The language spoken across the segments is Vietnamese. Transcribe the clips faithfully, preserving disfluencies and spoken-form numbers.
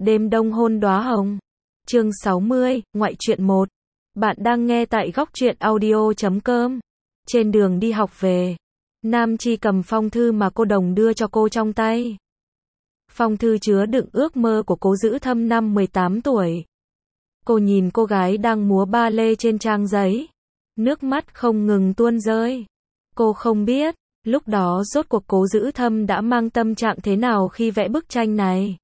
Đêm đông hôn đóa hồng. Chương sáu mươi, ngoại truyện một. Bạn đang nghe tại góc truyện audio chấm com. Trên đường đi học về, Nam Chi cầm phong thư mà cô Đồng đưa cho cô trong tay. Phong thư chứa đựng ước mơ của Cố Dữ Thâm năm mười tám tuổi. Cô nhìn cô gái đang múa ba lê trên trang giấy. Nước mắt không ngừng tuôn rơi. Cô không biết, lúc đó rốt cuộc Cố Dữ Thâm đã mang tâm trạng thế nào khi vẽ bức tranh này.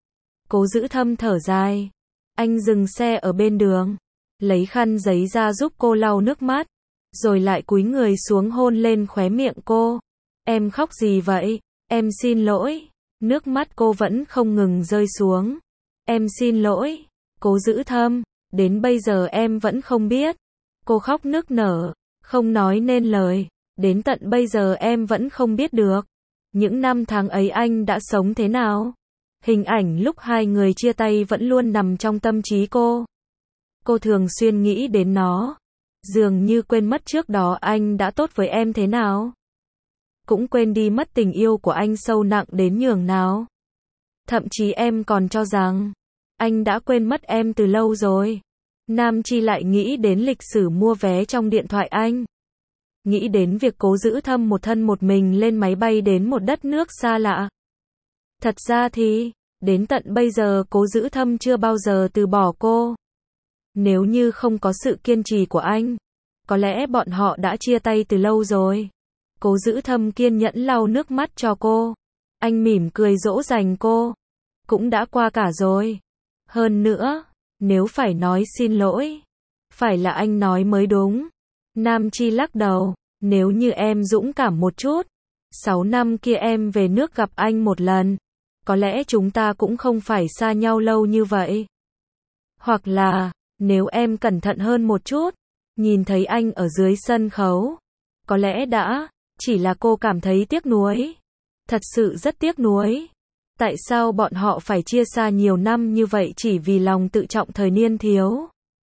Cố Dữ Thâm thở dài. Anh dừng xe ở bên đường, lấy khăn giấy ra giúp cô lau nước mắt, rồi lại cúi người xuống hôn lên khóe miệng cô. Em khóc gì vậy? Em xin lỗi. Nước mắt cô vẫn không ngừng rơi xuống. Em xin lỗi, Cố Dữ Thâm, đến bây giờ em vẫn không biết. Cô khóc nức nở, không nói nên lời. Đến tận bây giờ em vẫn không biết được những năm tháng ấy anh đã sống thế nào. Hình ảnh lúc hai người chia tay vẫn luôn nằm trong tâm trí cô. Cô thường xuyên nghĩ đến nó, dường như quên mất trước đó anh đã tốt với em thế nào. Cũng quên đi mất tình yêu của anh sâu nặng đến nhường nào. Thậm chí em còn cho rằng anh đã quên mất em từ lâu rồi. Nam Chi lại nghĩ đến lịch sử mua vé trong điện thoại anh. Nghĩ đến việc Cố Dữ Thâm một thân một mình lên máy bay đến một đất nước xa lạ. Thật ra thì, đến tận bây giờ Cố Dữ Thâm chưa bao giờ từ bỏ cô. Nếu như không có sự kiên trì của anh, có lẽ bọn họ đã chia tay từ lâu rồi. Cố Dữ Thâm kiên nhẫn lau nước mắt cho cô. Anh mỉm cười dỗ dành cô. Cũng đã qua cả rồi. Hơn nữa, nếu phải nói xin lỗi, phải là anh nói mới đúng. Nam Chi lắc đầu. Nếu như em dũng cảm một chút, sáu năm kia em về nước gặp anh một lần, có lẽ chúng ta cũng không phải xa nhau lâu như vậy. Hoặc là, nếu em cẩn thận hơn một chút, nhìn thấy anh ở dưới sân khấu, có lẽ đã, chỉ là cô cảm thấy tiếc nuối. Thật sự rất tiếc nuối. Tại sao bọn họ phải chia xa nhiều năm như vậy chỉ vì lòng tự trọng thời niên thiếu?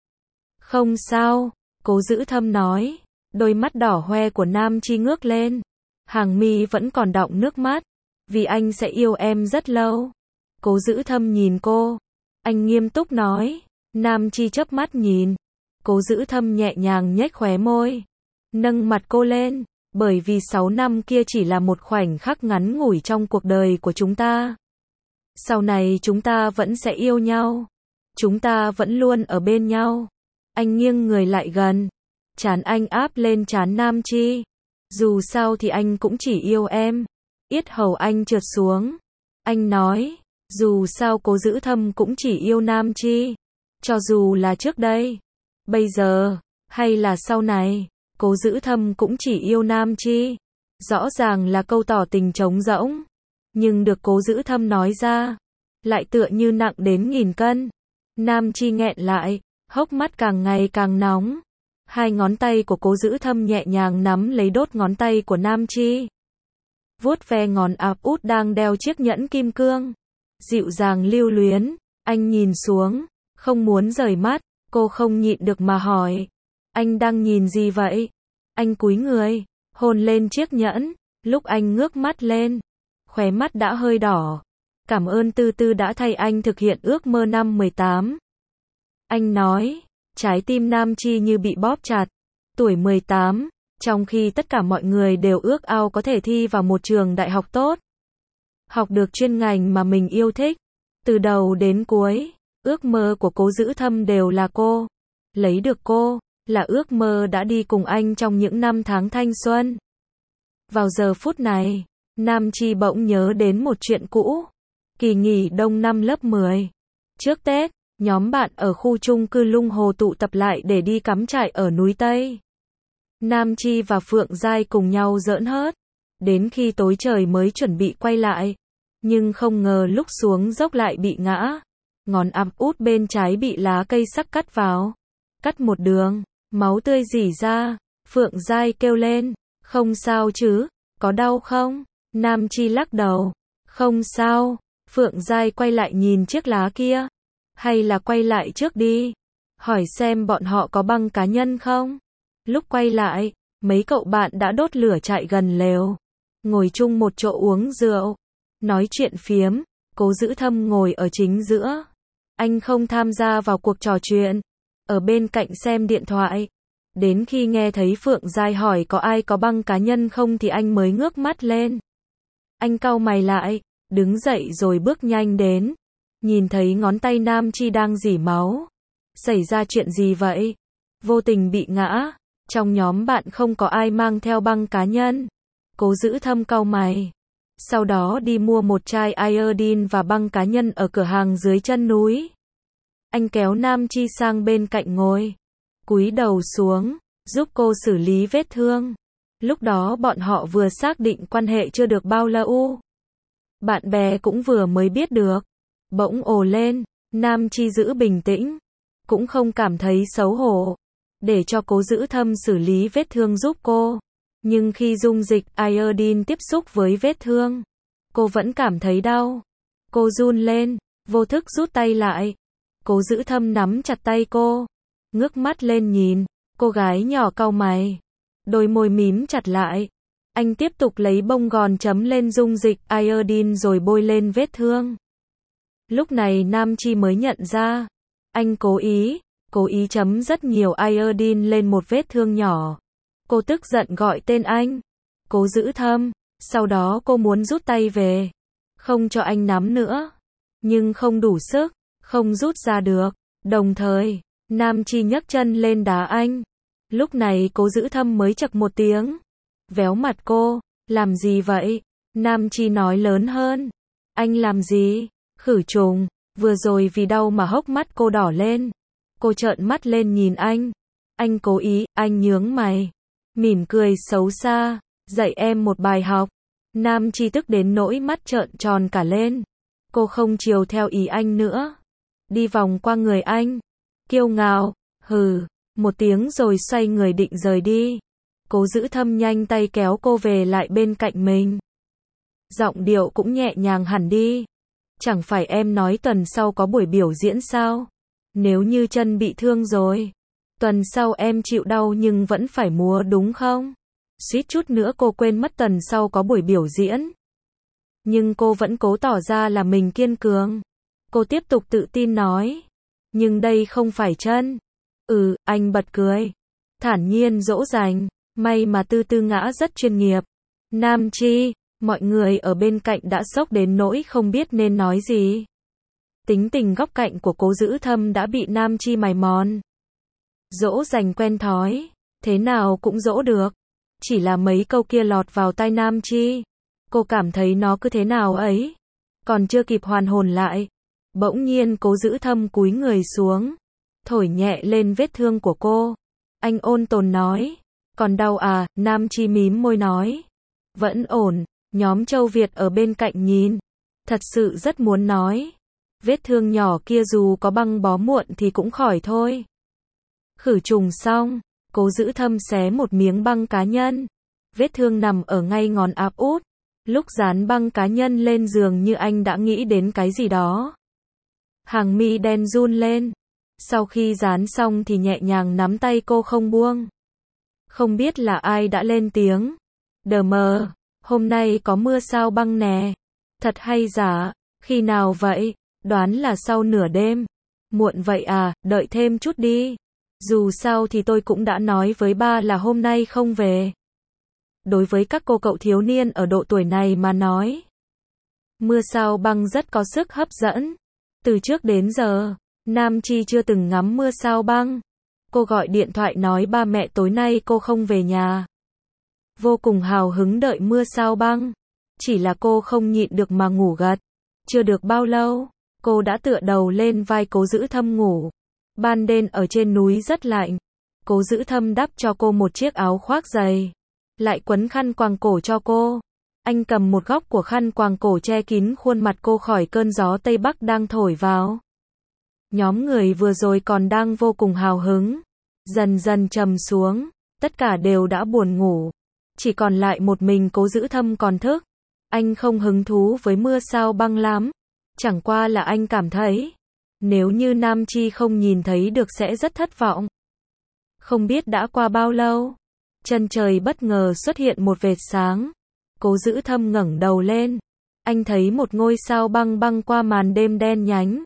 Không sao, Cố Dữ Thâm nói. Đôi mắt đỏ hoe của Nam Chi ngước lên. Hàng mi vẫn còn đọng nước mắt. Vì anh sẽ yêu em rất lâu. Cố Dữ Thâm nhìn cô. Anh nghiêm túc nói. Nam Chi chớp mắt nhìn. Cố Dữ Thâm nhẹ nhàng nhếch khóe môi. Nâng mặt cô lên. Bởi vì sáu năm kia chỉ là một khoảnh khắc ngắn ngủi trong cuộc đời của chúng ta. Sau này chúng ta vẫn sẽ yêu nhau. Chúng ta vẫn luôn ở bên nhau. Anh nghiêng người lại gần. Trán anh áp lên trán Nam Chi. Dù sao thì anh cũng chỉ yêu em. Yết hầu anh trượt xuống. Anh nói, dù sao Cố Dữ Thâm cũng chỉ yêu Nam Chi. Cho dù là trước đây, bây giờ, hay là sau này, Cố Dữ Thâm cũng chỉ yêu Nam Chi. Rõ ràng là câu tỏ tình trống rỗng. Nhưng được Cố Dữ Thâm nói ra, lại tựa như nặng đến nghìn cân. Nam Chi nghẹn lại, hốc mắt càng ngày càng nóng. Hai ngón tay của Cố Dữ Thâm nhẹ nhàng nắm lấy đốt ngón tay của Nam Chi. Vuốt ve ngón áp út đang đeo chiếc nhẫn kim cương. Dịu dàng lưu luyến. Anh nhìn xuống, không muốn rời mắt. Cô không nhịn được mà hỏi. Anh đang nhìn gì vậy? Anh cúi người, hôn lên chiếc nhẫn. Lúc anh ngước mắt lên, khóe mắt đã hơi đỏ. Cảm ơn Tư Tư đã thay anh thực hiện ước mơ năm mười tám. Anh nói. Trái tim Nam Chi như bị bóp chặt. Tuổi mười tám, trong khi tất cả mọi người đều ước ao có thể thi vào một trường đại học tốt. Học được chuyên ngành mà mình yêu thích. Từ đầu đến cuối, ước mơ của Cố Dữ Thâm đều là cô. Lấy được cô, là ước mơ đã đi cùng anh trong những năm tháng thanh xuân. Vào giờ phút này, Nam Chi bỗng nhớ đến một chuyện cũ. Kỳ nghỉ đông năm lớp mười. Trước Tết, nhóm bạn ở khu chung cư Lung Hồ tụ tập lại để đi cắm trại ở núi Tây. Nam Chi và Phượng Giai cùng nhau giỡn hớt. Đến khi tối trời mới chuẩn bị quay lại. Nhưng không ngờ lúc xuống dốc lại bị ngã. Ngón áp út bên trái bị lá cây sắc cắt vào. Cắt một đường, máu tươi rỉ ra. Phượng Giai kêu lên. Không sao chứ, có đau không? Nam Chi lắc đầu. Không sao. Phượng Giai quay lại nhìn chiếc lá kia. Hay là quay lại trước đi. Hỏi xem bọn họ có băng cá nhân không? Lúc quay lại, mấy cậu bạn đã đốt lửa trại gần lều. Ngồi chung một chỗ uống rượu. Nói chuyện phiếm. Cố Giữ Thâm ngồi ở chính giữa. Anh không tham gia vào cuộc trò chuyện. Ở bên cạnh xem điện thoại. Đến khi nghe thấy Phượng Giai hỏi có ai có băng cá nhân không thì anh mới ngước mắt lên. Anh cau mày lại, đứng dậy rồi bước nhanh đến. Nhìn thấy ngón tay Nam Chi đang rỉ máu. Xảy ra chuyện gì vậy? Vô tình bị ngã. Trong nhóm bạn không có ai mang theo băng cá nhân. Cố Giữ Thâm cau mày. Sau đó đi mua một chai iodine và băng cá nhân ở cửa hàng dưới chân núi. Anh kéo Nam Chi sang bên cạnh ngồi. Cúi đầu xuống, giúp cô xử lý vết thương. Lúc đó bọn họ vừa xác định quan hệ chưa được bao lâu. Bạn bè cũng vừa mới biết được. Bỗng ồ lên, Nam Chi giữ bình tĩnh. Cũng không cảm thấy xấu hổ. Để cho Cố Giữ Thâm xử lý vết thương giúp cô. Nhưng khi dung dịch iodine tiếp xúc với vết thương, cô vẫn cảm thấy đau. Cô run lên, vô thức rút tay lại. Cố Giữ Thâm nắm chặt tay cô. Ngước mắt lên nhìn, cô gái nhỏ cau mày. Đôi môi mím chặt lại. Anh tiếp tục lấy bông gòn chấm lên dung dịch iodine rồi bôi lên vết thương. Lúc này Nam Chi mới nhận ra. Anh cố ý, cố ý chấm rất nhiều iodine lên một vết thương nhỏ. Cô tức giận gọi tên anh. Cố Giữ Thâm. Sau đó cô muốn rút tay về. Không cho anh nắm nữa. Nhưng không đủ sức, không rút ra được. Đồng thời, Nam Chi nhấc chân lên đá anh. Lúc này Cố Giữ Thâm mới chậc một tiếng. Véo mặt cô. Làm gì vậy? Nam Chi nói lớn hơn. Anh làm gì? Khử trùng. Vừa rồi vì đau mà hốc mắt cô đỏ lên. Cô trợn mắt lên nhìn anh. Anh cố ý, anh nhướng mày. Mỉm cười xấu xa. Dạy em một bài học. Nam Chi tức đến nỗi mắt trợn tròn cả lên. Cô không chiều theo ý anh nữa. Đi vòng qua người anh. Kiêu ngạo. Hừ. Một tiếng rồi xoay người định rời đi. Cố Giữ Thâm nhanh tay kéo cô về lại bên cạnh mình. Giọng điệu cũng nhẹ nhàng hẳn đi. Chẳng phải em nói tuần sau có buổi biểu diễn sao? Nếu như chân bị thương rồi, tuần sau em chịu đau nhưng vẫn phải múa đúng không? Suýt chút nữa cô quên mất tuần sau có buổi biểu diễn. Nhưng cô vẫn cố tỏ ra là mình kiên cường. Cô tiếp tục tự tin nói. Nhưng đây không phải chân. Ừ, anh bật cười. Thản nhiên dỗ dành. May mà Tư Tư ngã rất chuyên nghiệp. Nam Chi, mọi người ở bên cạnh đã sốc đến nỗi không biết nên nói gì. Tính tình góc cạnh của Cố Giữ Thâm đã bị Nam Chi mài mòn. Dỗ dành quen thói, thế nào cũng dỗ được. Chỉ là mấy câu kia lọt vào tai Nam Chi. Cô cảm thấy nó cứ thế nào ấy. Còn chưa kịp hoàn hồn lại. Bỗng nhiên Cố Giữ Thâm cúi người xuống. Thổi nhẹ lên vết thương của cô. Anh ôn tồn nói. Còn đau à? Nam Chi mím môi nói. Vẫn ổn. Nhóm Châu Việt ở bên cạnh nhìn. Thật sự rất muốn nói. Vết thương nhỏ kia dù có băng bó muộn thì cũng khỏi thôi. Khử trùng xong. Cố Giữ Thâm xé một miếng băng cá nhân. Vết thương nằm ở ngay ngón áp út. Lúc dán băng cá nhân lên giường như anh đã nghĩ đến cái gì đó. Hàng mi đen run lên. Sau khi dán xong thì nhẹ nhàng nắm tay cô không buông. Không biết là ai đã lên tiếng. Đờ mờ, hôm nay có mưa sao băng nè. Thật hay giả, khi nào vậy? Đoán là sau nửa đêm. Muộn vậy à, đợi thêm chút đi. Dù sao thì tôi cũng đã nói với ba là hôm nay không về. Đối với các cô cậu thiếu niên ở độ tuổi này mà nói, mưa sao băng rất có sức hấp dẫn. Từ trước đến giờ, Nam Chi chưa từng ngắm mưa sao băng. Cô gọi điện thoại nói ba mẹ tối nay cô không về nhà. Vô cùng hào hứng đợi mưa sao băng. Chỉ là cô không nhịn được mà ngủ gật. Chưa được bao lâu, cô đã tựa đầu lên vai Cố Giữ Thâm ngủ. Ban đêm ở trên núi rất lạnh. Cố Giữ Thâm đắp cho cô một chiếc áo khoác dày. Lại quấn khăn quàng cổ cho cô. Anh cầm một góc của khăn quàng cổ che kín khuôn mặt cô khỏi cơn gió Tây Bắc đang thổi vào. Nhóm người vừa rồi còn đang vô cùng hào hứng. Dần dần trầm xuống. Tất cả đều đã buồn ngủ. Chỉ còn lại một mình Cố Giữ Thâm còn thức. Anh không hứng thú với mưa sao băng lắm. Chẳng qua là anh cảm thấy, nếu như Nam Chi không nhìn thấy được sẽ rất thất vọng. Không biết đã qua bao lâu, chân trời bất ngờ xuất hiện một vệt sáng. Cố Giữ Thâm ngẩng đầu lên. anh thấy một ngôi sao băng băng qua màn đêm đen nhánh.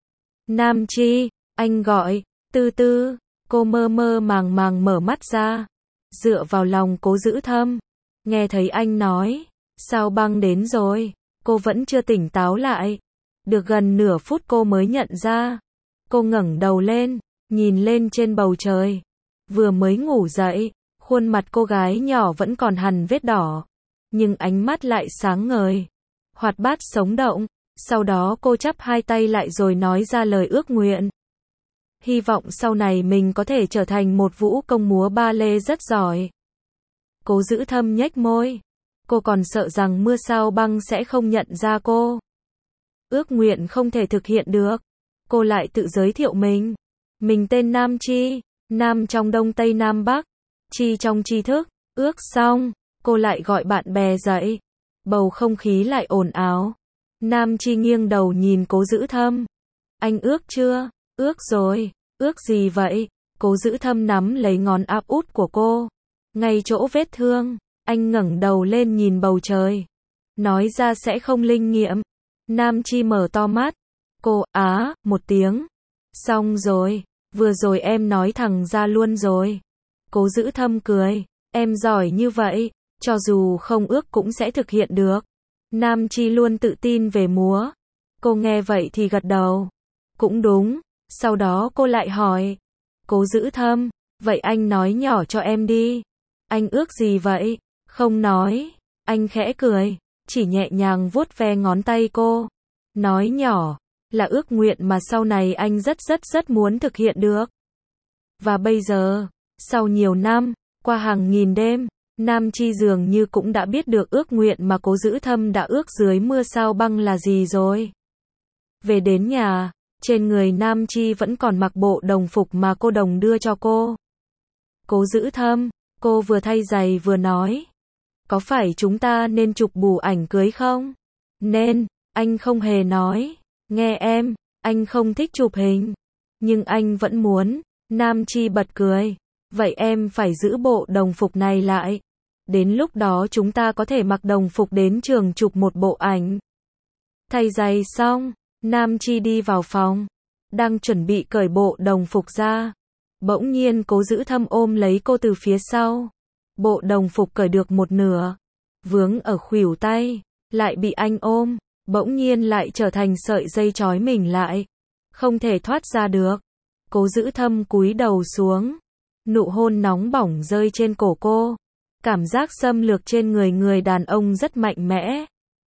Nam Chi, anh gọi, Tư Tư, cô mơ mơ màng màng mở mắt ra, dựa vào lòng Cố Dữ Thâm, nghe thấy anh nói, sao băng đến rồi, cô vẫn chưa tỉnh táo lại. Được gần nửa phút cô mới nhận ra, cô ngẩng đầu lên, nhìn lên trên bầu trời, vừa mới ngủ dậy, khuôn mặt cô gái nhỏ vẫn còn hằn vết đỏ, nhưng ánh mắt lại sáng ngời, hoạt bát sống động. Sau đó cô chắp hai tay lại rồi nói ra lời ước nguyện. Hy vọng sau này mình có thể trở thành một vũ công múa ba lê rất giỏi. Cố Dữ Thâm nhếch môi. Cô còn sợ rằng mưa sao băng sẽ không nhận ra cô. Ước nguyện không thể thực hiện được. Cô lại tự giới thiệu mình. Mình tên Nam Chi, Nam trong Đông Tây Nam Bắc, Chi trong tri thức. Ước xong, cô lại gọi bạn bè dậy. Bầu không khí lại ồn ào. Nam Chi nghiêng đầu nhìn Cố Dữ Thâm. Anh ước chưa? Ước rồi. Ước gì vậy? Cố Dữ Thâm nắm lấy ngón áp út của cô. Ngay chỗ vết thương, anh ngẩng đầu lên nhìn bầu trời. Nói ra sẽ không linh nghiệm. Nam Chi mở to mắt. Cô, á, một tiếng. Xong rồi, vừa rồi em nói thẳng ra luôn rồi. Cố Dữ Thâm cười. Em giỏi như vậy, cho dù không ước cũng sẽ thực hiện được. Nam Chi luôn tự tin về múa. Cô nghe vậy thì gật đầu. Cũng đúng. Sau đó cô lại hỏi. Cố Dữ Thâm, vậy anh nói nhỏ cho em đi. Anh ước gì vậy? Không nói. Anh khẽ cười, chỉ nhẹ nhàng vuốt ve ngón tay cô. Nói nhỏ, là ước nguyện mà sau này anh rất rất rất muốn thực hiện được. Và bây giờ, sau nhiều năm, qua hàng nghìn đêm, Nam Chi dường như cũng đã biết được ước nguyện mà Cố Dữ Thâm đã ước dưới mưa sao băng là gì rồi. Về đến nhà, trên người Nam Chi vẫn còn mặc bộ đồng phục mà cô đồng đưa cho cô. Cố Dữ Thâm, cô vừa thay giày vừa nói. Có phải chúng ta nên chụp bù ảnh cưới không? Nên, anh không hề nói. Nghe em, anh không thích chụp hình. Nhưng anh vẫn muốn. Nam Chi bật cười. Vậy em phải giữ bộ đồng phục này lại. Đến lúc đó chúng ta có thể mặc đồng phục đến trường chụp một bộ ảnh. Thay giày xong, Nam Chi đi vào phòng. Đang chuẩn bị cởi bộ đồng phục ra. Bỗng nhiên Cố Dữ Thâm ôm lấy cô từ phía sau. Bộ đồng phục cởi được một nửa. Vướng ở khuỷu tay. Lại bị anh ôm. Bỗng nhiên lại trở thành sợi dây trói mình lại. Không thể thoát ra được. Cố Dữ Thâm cúi đầu xuống. Nụ hôn nóng bỏng rơi trên cổ cô. Cảm giác xâm lược trên người người đàn ông rất mạnh mẽ.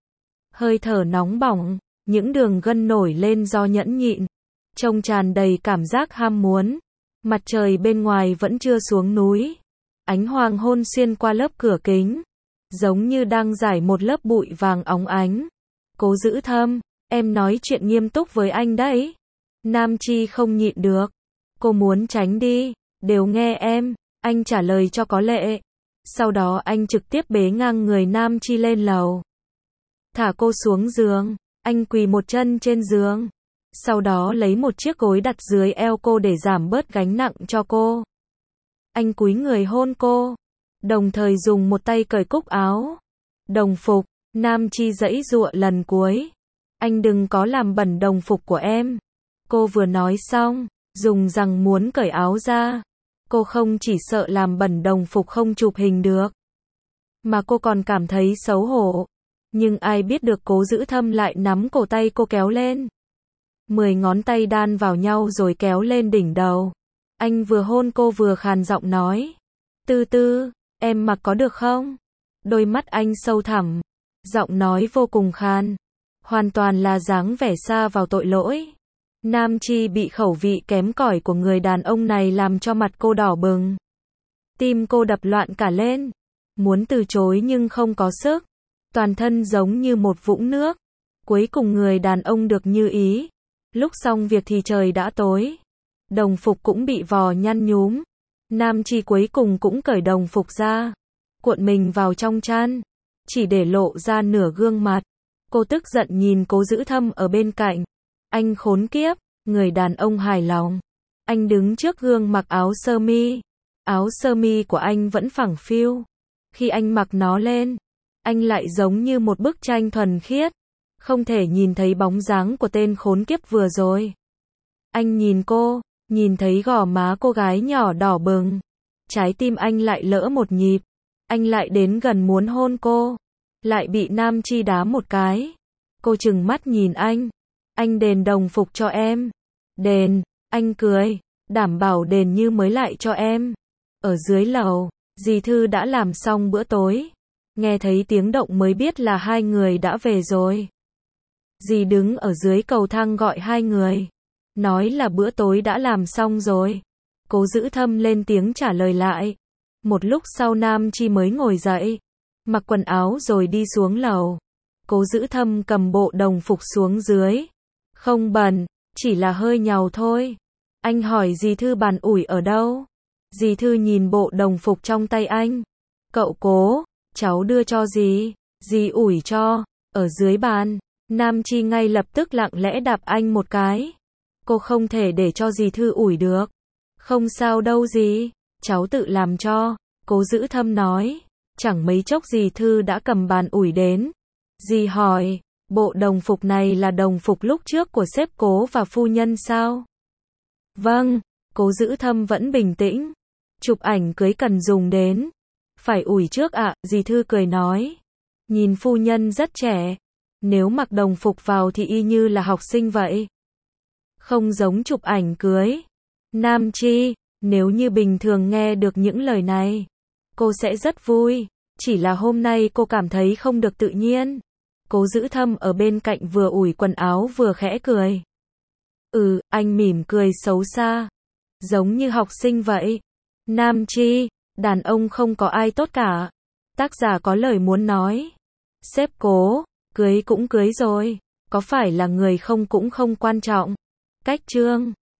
Hơi thở nóng bỏng, những đường gân nổi lên do nhẫn nhịn. Trông tràn đầy cảm giác ham muốn. Mặt trời bên ngoài vẫn chưa xuống núi. Ánh hoàng hôn xuyên qua lớp cửa kính. Giống như đang rải một lớp bụi vàng óng ánh. Cố Dữ Thâm, em nói chuyện nghiêm túc với anh đấy. Nam Chi không nhịn được. Cô muốn tránh đi. Đều nghe em. Anh trả lời cho có lệ. Sau đó anh trực tiếp bế ngang người Nam Chi lên lầu. Thả cô xuống giường. Anh quỳ một chân trên giường. Sau đó lấy một chiếc gối đặt dưới eo cô để giảm bớt gánh nặng cho cô. Anh cúi người hôn cô. Đồng thời dùng một tay cởi cúc áo. Đồng phục. Nam Chi giãy giụa lần cuối. Anh đừng có làm bẩn đồng phục của em. Cô vừa nói xong, dùng rằng muốn cởi áo ra. Cô không chỉ sợ làm bẩn đồng phục không chụp hình được, mà cô còn cảm thấy xấu hổ. Nhưng ai biết được Cố Dữ Thâm lại nắm cổ tay cô kéo lên. Mười ngón tay đan vào nhau rồi kéo lên đỉnh đầu. Anh vừa hôn cô vừa khàn giọng nói. Tư Tư, em mặc có được không? Đôi mắt anh sâu thẳm. Giọng nói vô cùng khàn. Hoàn toàn là dáng vẻ xa vào tội lỗi. Nam Chi bị khẩu vị kém cỏi của người đàn ông này làm cho mặt cô đỏ bừng. Tim cô đập loạn cả lên. Muốn từ chối nhưng không có sức. Toàn thân giống như một vũng nước. Cuối cùng người đàn ông được như ý. Lúc xong việc thì trời đã tối. Đồng phục cũng bị vò nhăn nhúm. Nam Chi cuối cùng cũng cởi đồng phục ra. Cuộn mình vào trong chăn. Chỉ để lộ ra nửa gương mặt. Cô tức giận nhìn Cố Dữ Thâm ở bên cạnh. Anh khốn kiếp, người đàn ông hài lòng. Anh đứng trước gương mặc áo sơ mi. Áo sơ mi của anh vẫn phẳng phiu. Khi anh mặc nó lên, anh lại giống như một bức tranh thuần khiết. không thể nhìn thấy bóng dáng của tên khốn kiếp vừa rồi. Anh nhìn cô, nhìn thấy gò má cô gái nhỏ đỏ bừng. Trái tim anh lại lỡ một nhịp. Anh lại đến gần muốn hôn cô. Lại bị Nam Chi đá một cái. Cô trừng mắt nhìn anh. Anh đền đồng phục cho em. Đền, anh cười. Đảm bảo đền như mới lại cho em. Ở dưới lầu, dì Thư đã làm xong bữa tối. Nghe thấy tiếng động mới biết là hai người đã về rồi. Dì đứng ở dưới cầu thang gọi hai người. Nói là bữa tối đã làm xong rồi. Cố Giữ Thâm lên tiếng trả lời lại. Một lúc sau Nam Chi mới ngồi dậy. Mặc quần áo rồi đi xuống lầu. Cố Giữ Thâm cầm bộ đồng phục xuống dưới. Không bẩn, chỉ là hơi nhàu thôi. Anh hỏi dì Thư bàn ủi ở đâu? Dì Thư nhìn bộ đồng phục trong tay anh. Cậu Cố, cháu đưa cho dì. Dì ủi cho, ở dưới bàn. Nam Chi ngay lập tức lặng lẽ đạp anh một cái. Cô không thể để cho dì Thư ủi được. Không sao đâu dì, cháu tự làm cho. Cố Giữ Thâm nói. Chẳng mấy chốc dì Thư đã cầm bàn ủi đến. Dì hỏi, bộ đồng phục này là đồng phục lúc trước của sếp Cố và phu nhân sao? Vâng, Cố Giữ Thâm vẫn bình tĩnh. Chụp ảnh cưới cần dùng đến. Phải ủi trước ạ, à, dì Thư cười nói. Nhìn phu nhân rất trẻ. Nếu mặc đồng phục vào thì y như là học sinh vậy. Không giống chụp ảnh cưới. Nam Chi, nếu như bình thường nghe được những lời này, cô sẽ rất vui. Chỉ là hôm nay cô cảm thấy không được tự nhiên. Cố Giữ Thâm ở bên cạnh vừa ủi quần áo vừa khẽ cười. Ừ, anh mỉm cười xấu xa. Giống như học sinh vậy. Nam Chi, đàn ông không có ai tốt cả. Tác giả có lời muốn nói. Sếp Cố, cưới cũng cưới rồi. Có phải là người không cũng không quan trọng. Cách chương